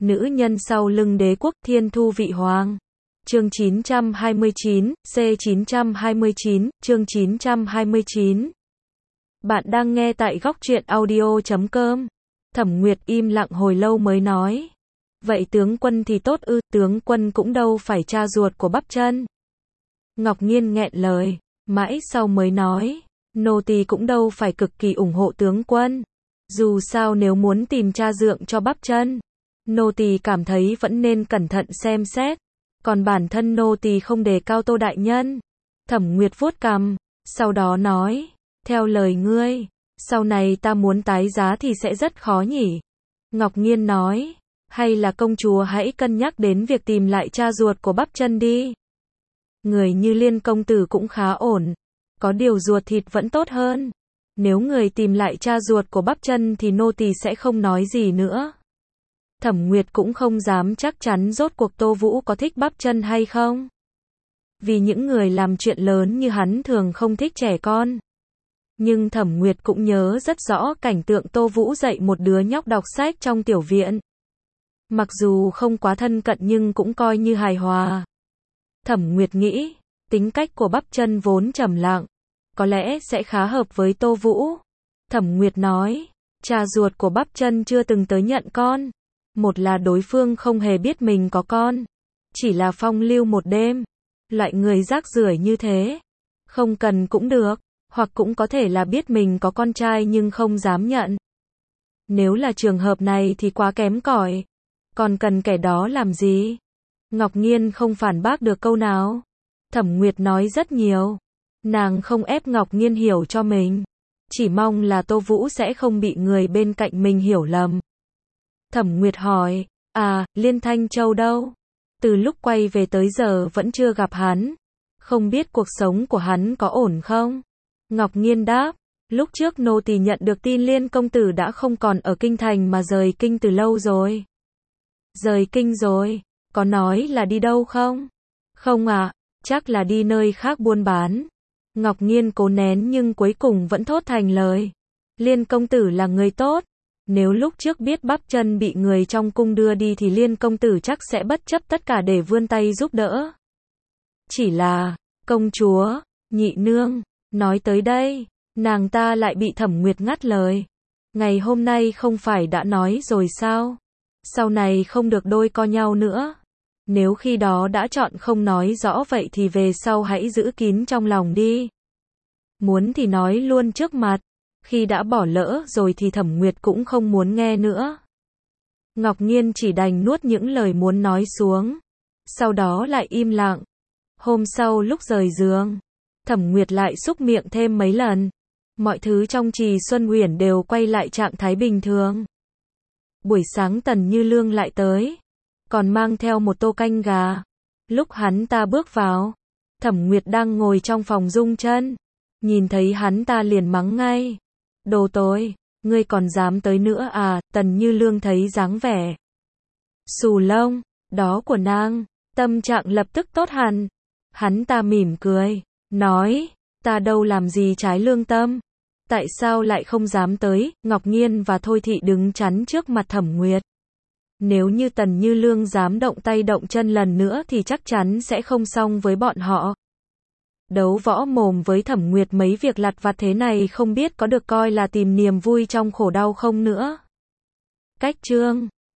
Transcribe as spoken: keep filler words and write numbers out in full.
nữ nhân sau lưng đế quốc Thiên Thu Vị Hoàng. Chương chín trăm hai mươi chín, C chín trăm hai mươi chín, chương chín trăm hai mươi chín. Bạn đang nghe tại góc truyện audio chấm com. Thẩm Nguyệt im lặng hồi lâu mới nói. Vậy tướng quân thì tốt ư, tướng quân cũng đâu phải cha ruột của bắp chân. Ngọc Nghiên nghẹn lời, mãi sau mới nói, nô tỳ cũng đâu phải cực kỳ ủng hộ tướng quân. Dù sao nếu muốn tìm cha dượng cho bắp chân, nô tỳ cảm thấy vẫn nên cẩn thận xem xét. Còn bản thân nô tỳ không đề cao Tô đại nhân. Thẩm Nguyệt vuốt cằm, sau đó nói, theo lời ngươi, sau này ta muốn tái giá thì sẽ rất khó nhỉ. Ngọc Nghiên nói, hay là công chúa hãy cân nhắc đến việc tìm lại cha ruột của bắp chân đi. Người như Liên công tử cũng khá ổn, có điều ruột thịt vẫn tốt hơn. Nếu người tìm lại cha ruột của bắp chân thì nô tỳ sẽ không nói gì nữa. Thẩm Nguyệt cũng không dám chắc chắn rốt cuộc Tô Vũ có thích bắp chân hay không. Vì những người làm chuyện lớn như hắn thường không thích trẻ con. Nhưng Thẩm Nguyệt cũng nhớ rất rõ cảnh tượng Tô Vũ dạy một đứa nhóc đọc sách trong tiểu viện. Mặc dù không quá thân cận nhưng cũng coi như hài hòa. Thẩm Nguyệt nghĩ, tính cách của bắp chân vốn trầm lặng, có lẽ sẽ khá hợp với Tô Vũ. Thẩm Nguyệt nói, cha ruột của bắp chân chưa từng tới nhận con. Một là đối phương không hề biết mình có con, chỉ là phong lưu một đêm. Loại người rác rưởi như thế, không cần cũng được, hoặc cũng có thể là biết mình có con trai nhưng không dám nhận. Nếu là trường hợp này thì quá kém cỏi, còn cần kẻ đó làm gì? Ngọc Nghiên không phản bác được câu nào. Thẩm Nguyệt nói rất nhiều, nàng không ép Ngọc Nghiên hiểu cho mình, chỉ mong là Tô Vũ sẽ không bị người bên cạnh mình hiểu lầm. Thẩm Nguyệt hỏi, à, Liên Thanh Châu đâu? Từ lúc quay về tới giờ vẫn chưa gặp hắn. Không biết cuộc sống của hắn có ổn không? Ngọc Nghiên đáp, lúc trước nô tỳ nhận được tin Liên công tử đã không còn ở kinh thành mà rời kinh từ lâu rồi. Rời kinh rồi, có nói là đi đâu không? Không ạ, à, chắc là đi nơi khác buôn bán. Ngọc Nghiên cố nén nhưng cuối cùng vẫn thốt thành lời. Liên công tử là người tốt. Nếu lúc trước biết bắp chân bị người trong cung đưa đi thì Liên công tử chắc sẽ bất chấp tất cả để vươn tay giúp đỡ. Chỉ là, công chúa, nhị nương, nói tới đây, nàng ta lại bị Thẩm Nguyệt ngắt lời. Ngày hôm nay không phải đã nói rồi sao? Sau này không được đôi co nhau nữa. Nếu khi đó đã chọn không nói rõ vậy thì về sau hãy giữ kín trong lòng đi. Muốn thì nói luôn trước mặt. Khi đã bỏ lỡ rồi thì Thẩm Nguyệt cũng không muốn nghe nữa. Ngọc Nghiên chỉ đành nuốt những lời muốn nói xuống. Sau đó lại im lặng. Hôm sau lúc rời giường, Thẩm Nguyệt lại xúc miệng thêm mấy lần. Mọi thứ trong Trì Xuân Uyển đều quay lại trạng thái bình thường. Buổi sáng Tần Như Lương lại tới, còn mang theo một tô canh gà. Lúc hắn ta bước vào, Thẩm Nguyệt đang ngồi trong phòng rung chân. Nhìn thấy hắn ta liền mắng ngay. Đồ tối, ngươi còn dám tới nữa à? Tần Như Lương thấy dáng vẻ xù lông đó của nàng, tâm trạng lập tức tốt hẳn. Hắn ta mỉm cười, nói, ta đâu làm gì trái lương tâm. Tại sao lại không dám tới? Ngọc Nghiên và Thôi Thị đứng chắn trước mặt Thẩm Nguyệt. Nếu như Tần Như Lương dám động tay động chân lần nữa thì chắc chắn sẽ không xong với bọn họ. Đấu võ mồm với Thẩm Nguyệt mấy việc lặt vặt thế này không biết có được coi là tìm niềm vui trong khổ đau không nữa. Cách chương